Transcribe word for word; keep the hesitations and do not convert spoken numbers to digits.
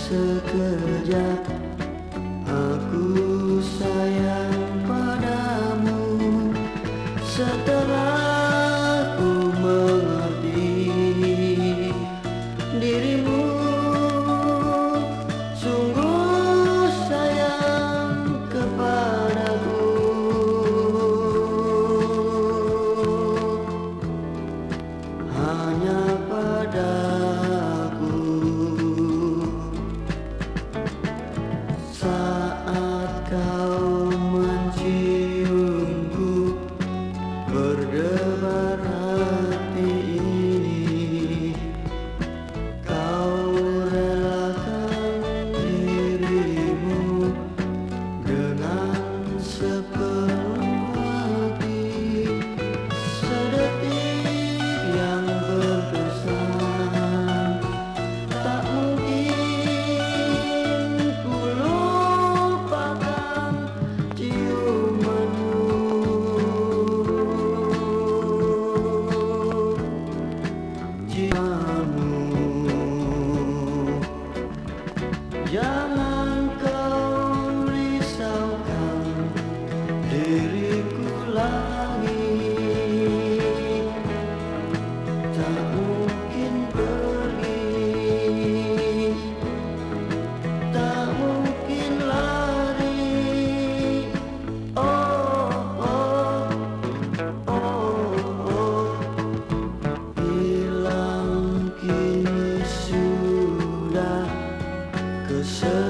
sekejap aku sayang padamu. Setelah ku mengerti dirimu sungguh sayang kepadaku, hanya padaku. Saat kau menciumku, berdebar hati ini. Kau relakan dirimu dengan sepenuh hati. Sedetik yang berkesan, tak mungkin ku lupakan ciumanmu. Jangan kau risaukan diriku lagi, tak mungkin pergi, tak mungkin lari. Oh, oh, oh, oh. Hilang kini sudah keselamatan.